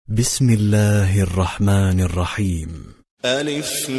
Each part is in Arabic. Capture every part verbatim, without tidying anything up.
بسم الله الرحمن الرحيم. ألف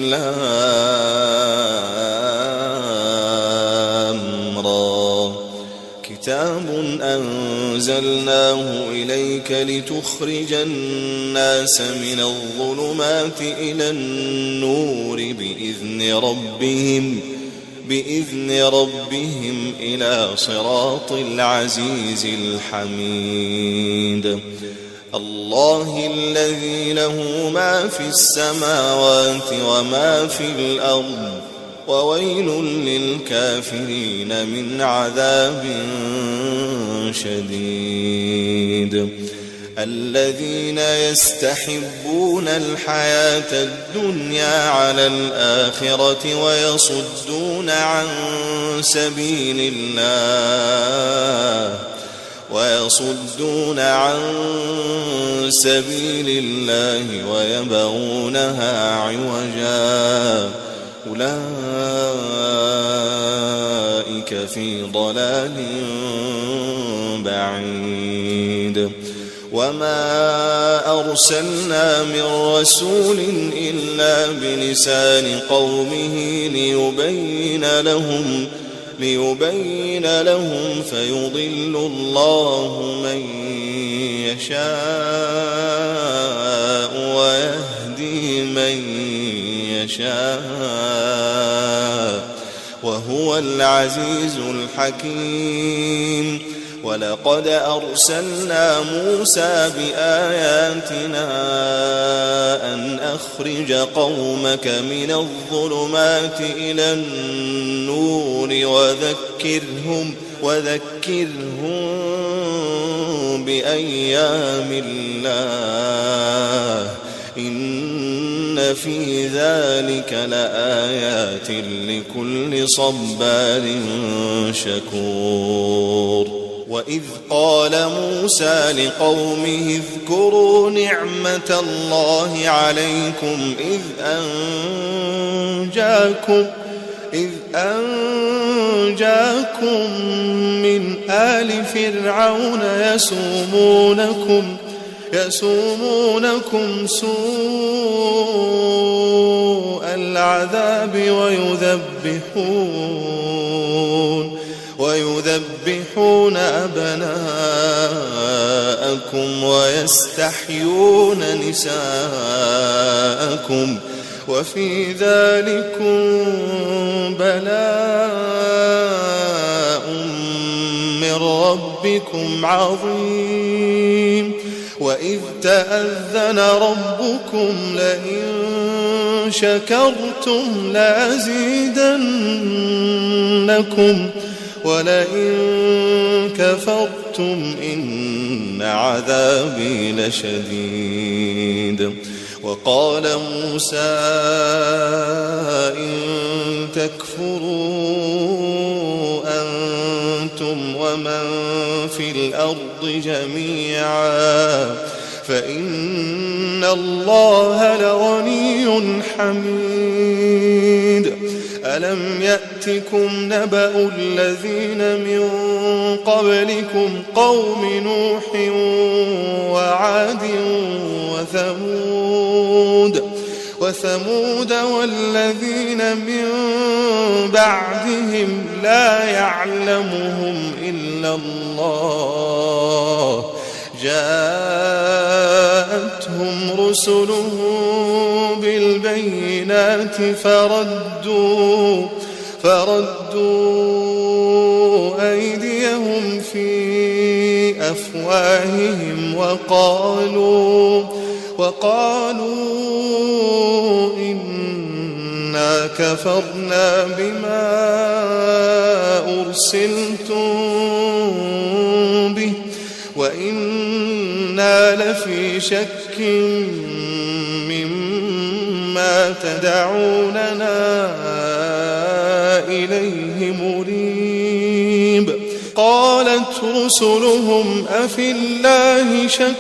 لام را. كتاب أنزلناه إليك لتخرج الناس من الظلمات إلى النور بإذن ربهم بإذن ربهم إلى صراط العزيز الحميد. الله الذي له ما في السماوات وما في الأرض وويل للكافرين من عذاب شديد. الذين يستحبون الحياة الدنيا على الآخرة ويصدون عن سبيل الله ويصدون عن سبيل الله ويبغونها عوجا أولئك في ضلال بعيد. وما أرسلنا من رسول إلا بلسان قومه ليبين لهم ليبين لهم فيضل الله من يشاء ويهدي من يشاء وهو العزيز الحكيم. ولقد أرسلنا موسى بآياتنا أن أخرج قومك من الظلمات إلى النور وذكرهم وذكرهم بأيام الله إن في ذلك لآيات لكل صبار شكور. وإذ قال موسى لقومه اذكروا نعمة الله عليكم إذ أنجاكم إذ أنجاكم من آل فرعون يسومونكم يسومونكم سوء العذاب ويذبحون ويذبحون أبناءكم ويستحيون نساءكم وفي ذلكم بلاء من ربكم عظيم. وإذ تأذن ربكم لئن شكرتم لأزيدنكم ولئن كفرتم إن عذابي لشديد. وقال موسى إن تكفروا أنتم ومن في الأرض جميعا فإن الله لغني حميد. ألم يأتكم نبأ الذين من قبلكم قوم نوح وعاد وثمود وثمود والذين من بعدهم لا يعلمهم إلا الله جاءتهم رسلهم بالبينات فردوا فردوا أيديهم في أفواههم وقالوا وقالوا إنا كفرنا بما أرسلتم به وإنا لفي شك مما تدعوننا إليه مريب. قالت رسلهم أفي الله شك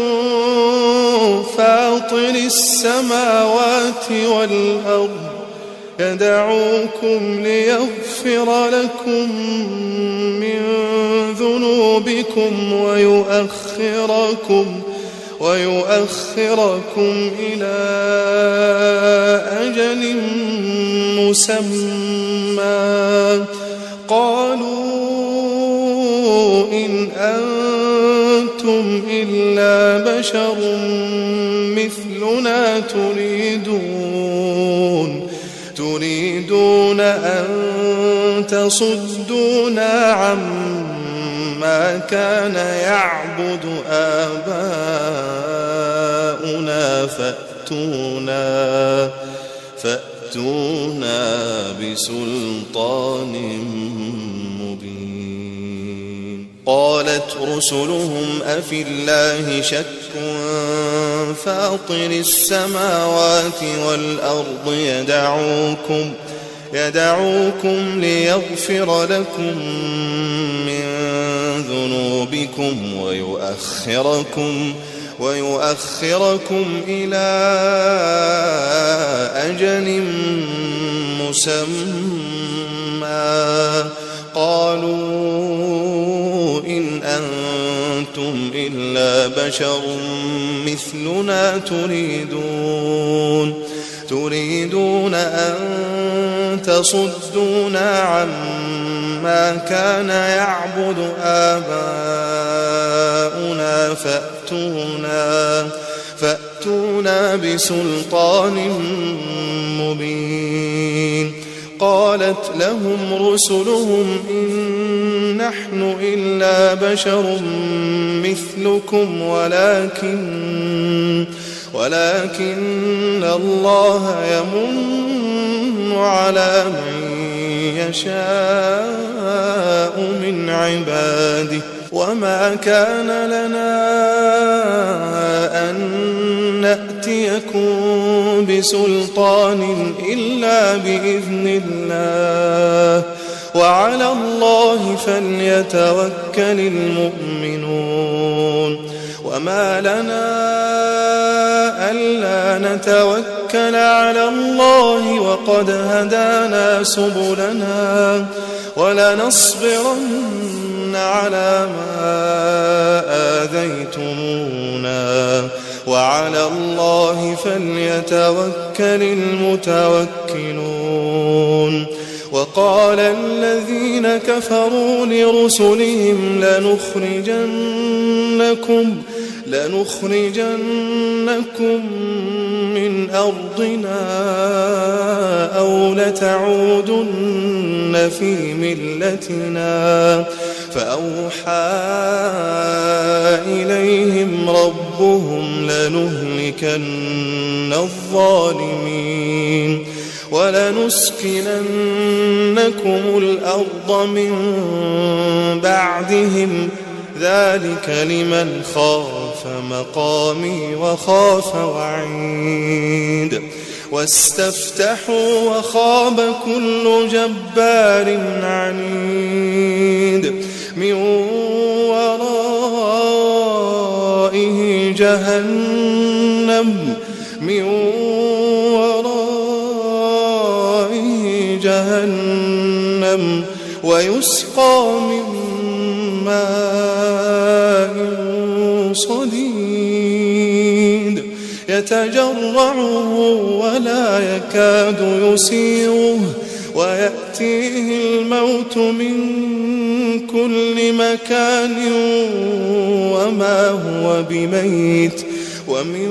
فاطر السماوات والأرض يدعوكم ليغفر لكم من ذنوبكم ويؤخركم ويؤخركم إلى أجل مسمى. قالوا إن أنتم إلا بشر مثلنا تريدون تريدون أن تصدونا عما كان يعبد آباؤنا فأتونا فأتونا بسلطان مبين. قالت رسلهم أفي الله شك فاطر السماوات والأرض يدعوكم يدعوكم ليغفر لكم من ذنوبكم ويؤخركم ويؤخركم إلى أجل مسمى. قالوا إن أنتم إلا بشر مثلنا تريدون تريدون أن تصدونا عما كان يعبد آباؤنا فأتونا فأتونا بسلطان مبين. قالت لهم رسلهم إن نحن إلا بشر مثلكم ولكن ولكن الله يمن على من يشاء من عباده وما كان لنا أن نأتيكم بسلطان إلا بإذن الله وعلى الله فليتوكل المؤمنون. وما لنا ألا نتوكل على الله وقد هدانا سبلنا ولنصبرن على ما آذيتمونا وعلى الله فليتوكل المتوكلون. وقال الذين كفروا لرسلهم لنخرجنكم لنخرجنكم من أرضنا أو لتعودن في ملتنا فأوحى إليهم ربهم لنهلكن الظالمين ولنسكننكم الأرض من بعدهم ذلك لمن خاف مقامي وخاف وعيد. واستفتحوا وخاب كل جبار عنيد من ورائه جهنم من ورائه جهنم ويسقى من ماء صديد يتجرعه ولا يكاد يسيغه ويأتيه الموت من كل مكان وما هو بميت ومن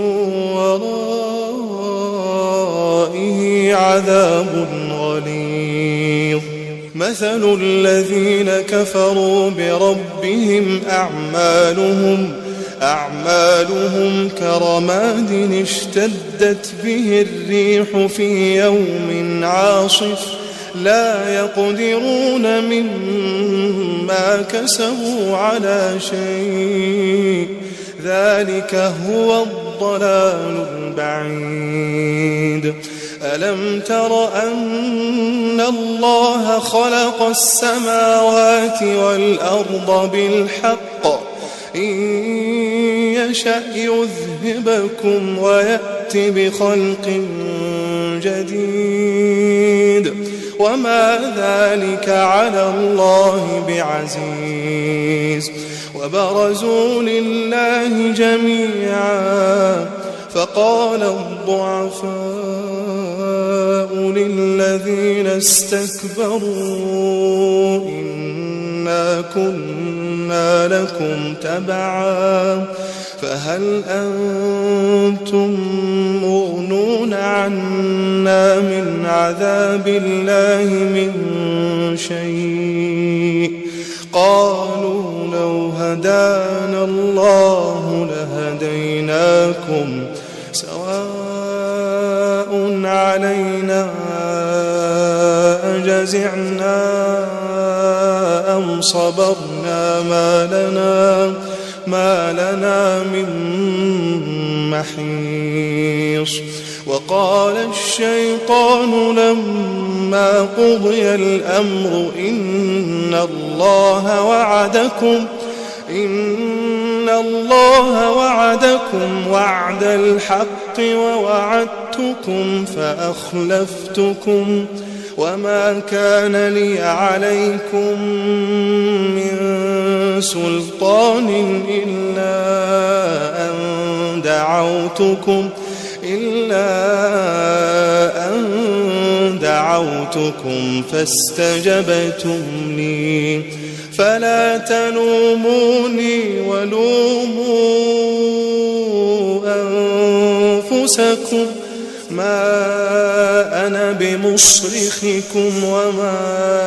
ورائه عذاب غليظ. مثل الذين كفروا بربهم أعمالهم أعمالهم كرماد اشتدت به الريح في يوم عاصف لا يقدرون مما كسبوا على شيء ذلك هو الضلال البعيد. ألم تر أن الله خلق السماوات والأرض بالحق إن يشأ يذهبكم ويأتي بخلق جديد وما ذلك على الله بعزيز. وبرزوا لله جميعا فقال الضعفاء للذين استكبروا إنا كنا لكم تبعا فهل أنتم مغنون عنا من عذاب الله من شيء قالوا لو هدانا الله لهديناكم سواء علينا أجزعنا أم صبرنا ما لنا ما لنا من محيص وقال الشيطان لما قضي الأمر إن الله وعدكم إن الله وعدكم وعد الحق ووعدتكم فأخلفتكم وما كان لي عليكم من سلطان إلا أن دعوتكم إلا أن دعوتكم فاستجبتم لي فلا تلوموني ولوموا أنفسكم ما أنا بمصرخكم وما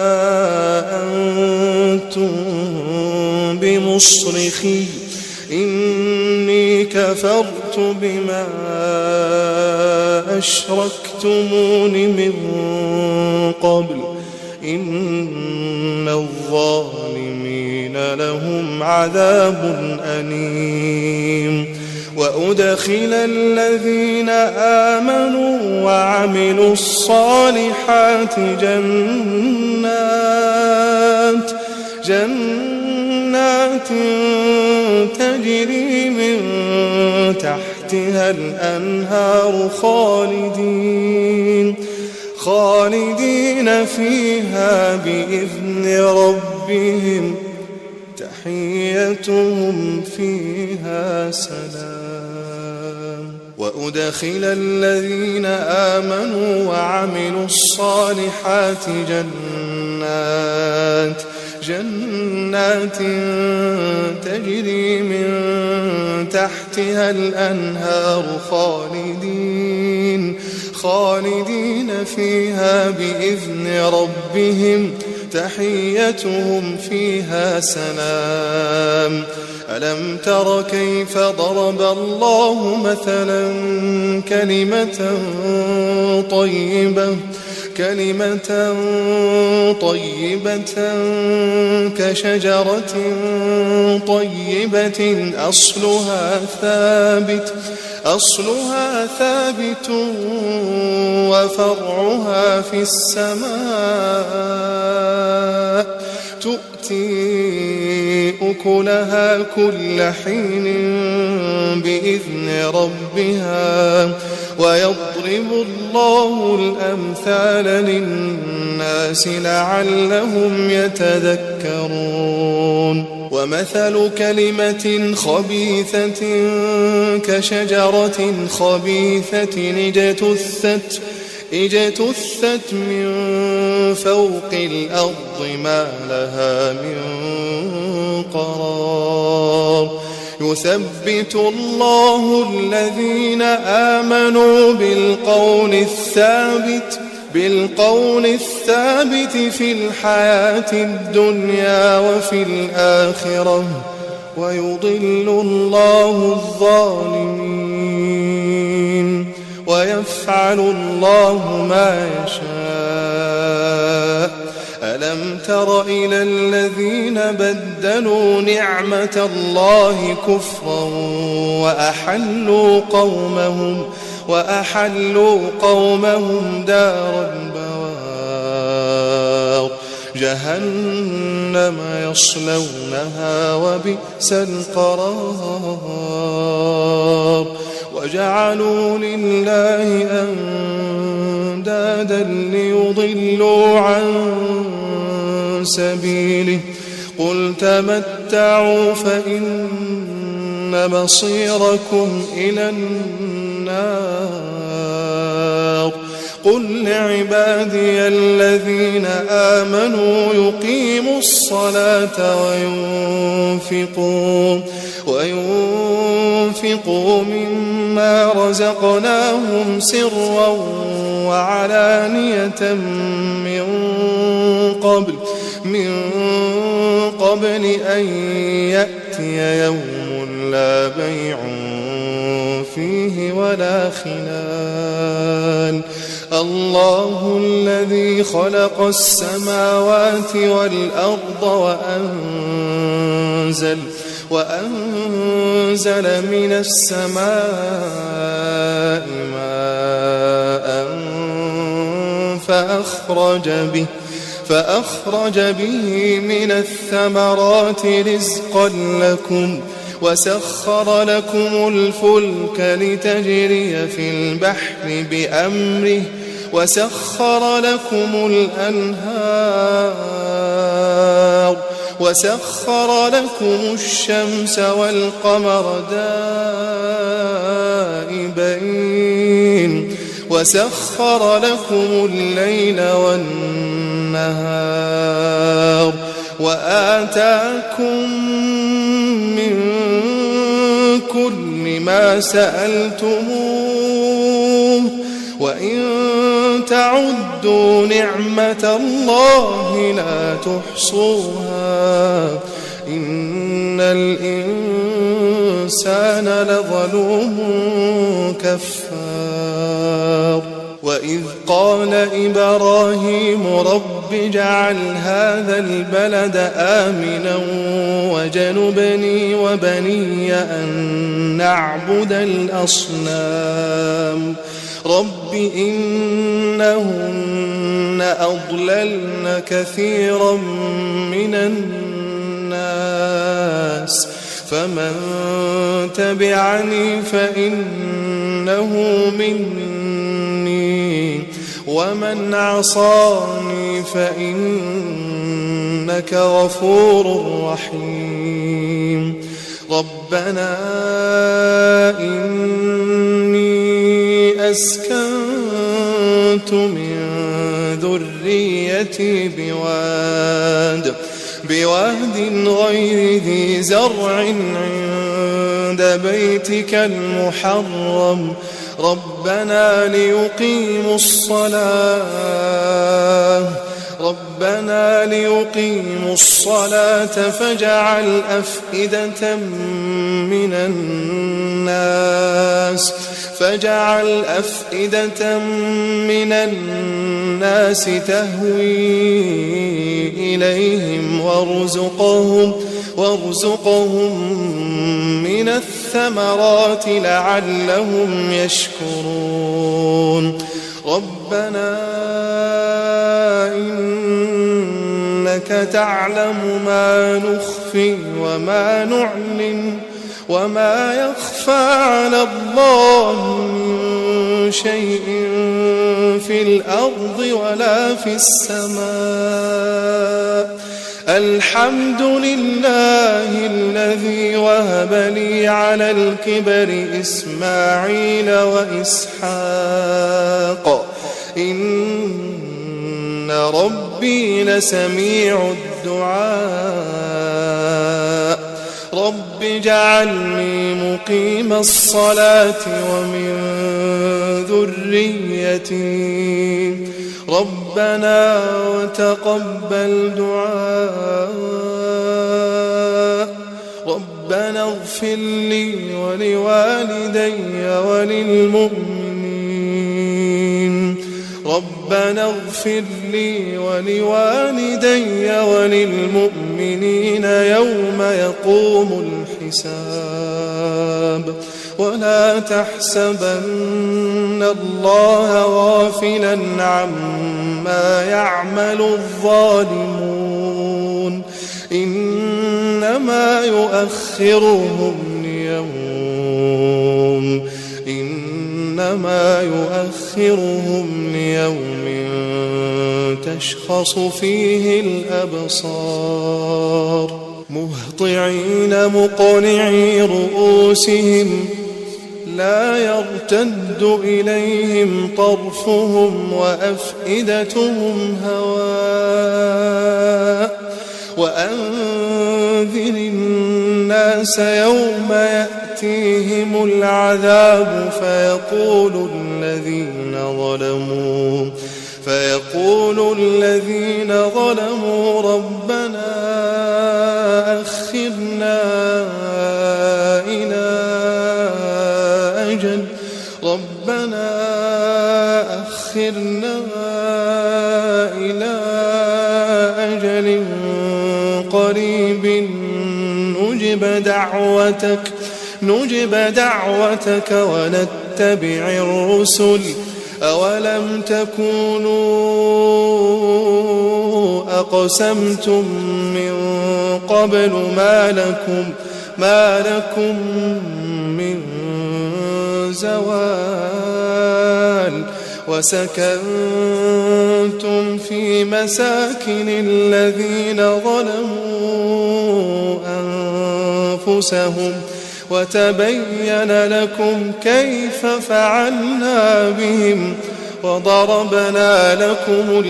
أنتم بمصرخي إني كفرت بما أشركتمون من قبل إن الظالمين لهم عذاب أليم وأدخل الذين آمنوا وعملوا الصالحات جنات جنات تجري من تحتها الأنهار خالدين خالدين فيها بإذن ربهم تحيتهم فيها سلام وأدخل الذين آمنوا وعملوا الصالحات جنات جنات تجري من تحتها الأنهار خالدين خالدين فيها بإذن ربهم تحيتهم فيها سلام ألم تر كيف ضرب الله مثلا كلمة طيبة كلمة طيبة كشجرة طيبة أصلها ثابت أصلها ثابت وفرعها في السماء تؤتي أكلها كل حين بإذن ربها ويضرب الله الأمثال للناس لعلهم يتذكرون ومثل كلمة خبيثة كشجرة خبيثة اجتثت اجتثت من فوق الأرض ما لها من قرار يثبت الله الذين آمنوا بالقول الثابت بالقول الثابت في الحياة الدنيا وفي الآخرة ويضل الله الظالمين ويفعل الله ما يشاء ألم تر إلى الذين بدلوا نعمة الله كفرا وأحلوا قومهم وأحلوا قومهم دار البوار جهنم يصلونها وبئس القرار وجعلوا لله أندادا ليضلوا عن سبيله قل تمتعوا تمتعوا فإن مصيركم إلى النار. قل لعبادي الذين آمنوا يقيموا الصلاة وينفقوا وينفقوا مما رزقناهم سرا وعلانية من قبل من قبل أن يأتي يوم لا بيع فيه ولا خلال. الله الذي خلق السماوات والأرض وأنزل وأنزل من السماء ماء فأخرج به فأخرج به من الثمرات رزقا لكم وسخر لكم الفلك لتجري في البحر بأمره وسخر لكم الأنهار وسخر لكم الشمس والقمر دائبين وسخر لكم الليل والنهار وآتاكم من كل ما سألتموه وإن تعدوا نعمة الله لا تحصوها إن الإنسان لظلوم كفار. وإذ قال إبراهيم رب اجعل هذا البلد آمنا وجنبني وبني أن نعبد الأصنام رب إنهن أضللن كثيرا من الناس فمن تبعني فإنه مني ومن عصاني فإنك غفور رحيم. ربنا إني أسكنت من ذريتي بواد بواد غير ذي زرع عند بيتك المحرم ربنا ليقيموا الصلاة ربنا ليقيموا الصلاة فاجعل أفئدة من الناس فاجعل أفئدة من الناس تهوي إليهم وارزقهم وارزقهم من الثمرات لعلهم يشكرون. ربنا إنك تعلم ما نخفي وما نعلن وما يخفى على الله من شيء في الأرض ولا في السماء. الحمد لله الذي وهب لي على الكبر إسماعيل وإسحاق إن ربي لسميع الدعاء. رب اجعلني مقيم الصلاة ومن ذريتي ربنا وتقبل دعاء. ربنا اغفر لي ولوالدي وللمؤمنين ربنا اغفر لي ولوالدي وللمؤمنين يوم يقوم الحساب. ولا تحسبن الله غافلا عما يعمل الظالمون إنما يؤخرهم ليوم إنما يؤخرهم ليوم تشخص فيه الأبصار. مهطعين مقنعي رؤوسهم لا يرتد إليهم طرفهم وأفئدتهم هواء وأنذر الناس يوم يأتيهم العذاب فيقول الذين ظلموا فيقول الذين ظلموا ربنا أخرنا إلى أجل ربنا أخرنا إلى أجل قريب نجب دعوتك نجب دعوتك ونتبع الرسل أولم تكونوا أقسمتم من قبل ما لكم ما لكم من زوال وسكنتم في مساكن الذين ظلموا أنفسهم وتبين لكم كيف فعلنا بهم وضربنا لكم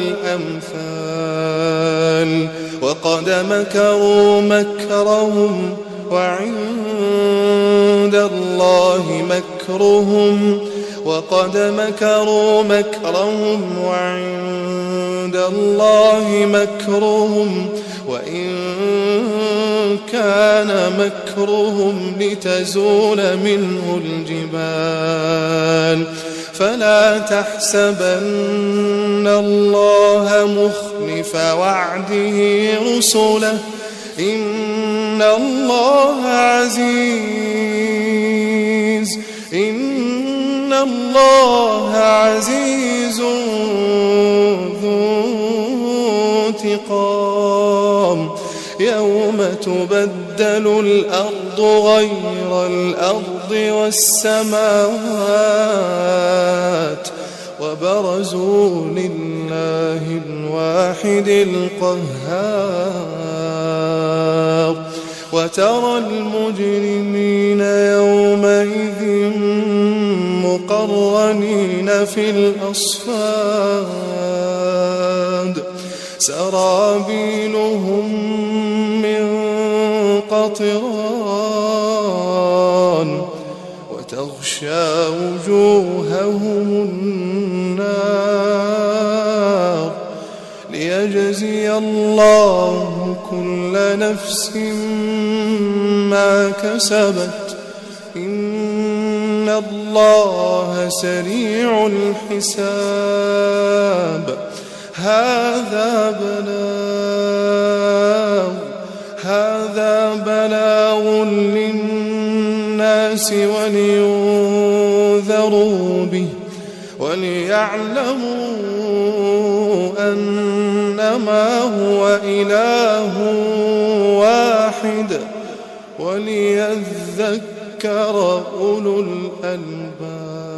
الأمثال وقد مكروا مكرهم وعند الله مكرهم وقد مكروا مكرهم وعند الله مكرهم وإن كان مكرهم لتزول منه الجبال فلا تحسبن الله مخلف وعده رسله إن الله عزيز إن الله عزيز ذو انتقام يوم تبدل الأرض غير الأرض والسماوات وبرزوا لله الواحد القهار وترى المجرمين يومئذ مقرنين في الأصفاد سرابيلهم من قطران وتغشى وجوههم النار ليجزي الله كل نفس ما كسبت إن الله سريع الحساب هذا بلاغ هذا بلاغ للناس ولينذروا به وليعلموا أنما هو إله واحد وليذكر أولو الألباب.